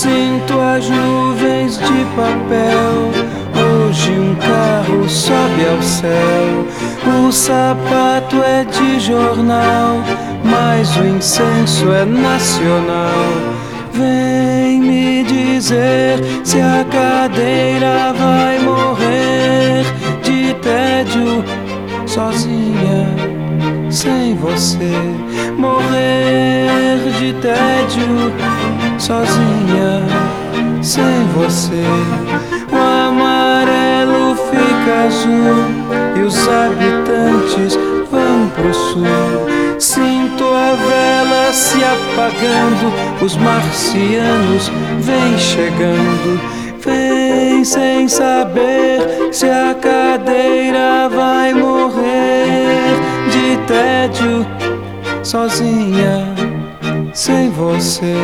Sinto as nuvens de papel. Hoje um carro sobe ao céu. O sapato é de jornal, mas o incenso é nacional. Vem me dizer se a cadeira vai morrer de tédio sozinha, sem você. Morrer de tédio sozinha, sem você. O amarelo fica azul e os habitantes vão pro sul. Sinto a vela se apagando, os marcianos vêm chegando. Vem sem saber se a cadeira vai morrer de tédio sozinha, sem você.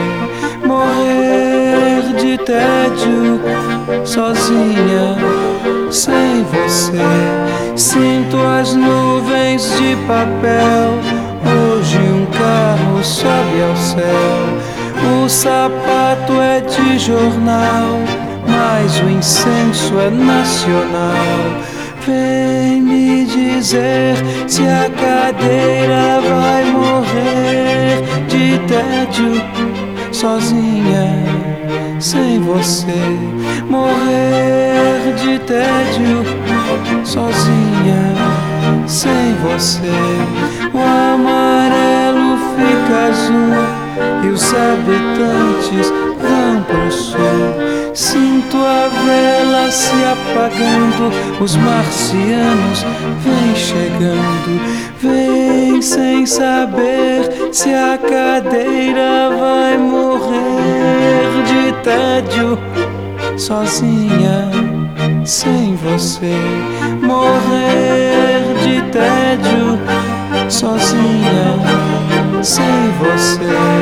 Morrer de tédio sozinha, sem você. Sinto as nuvens de papel. Hoje um carro sobe ao céu. O sapato é de jornal, mas o incenso é nacional. Vem me dizer se a cadeira vai morrer de tédio sozinha, sem você. Morrer de tédio sozinha, sem você. O amarelo fica azul e os habitantes vão pro sul. Sinto a vela se apagando, os marcianos vêm chegando. Vem sem saber se a cadeira vai morrer de tédio sozinha, sem você. Morrer de tédio sozinha, sem você.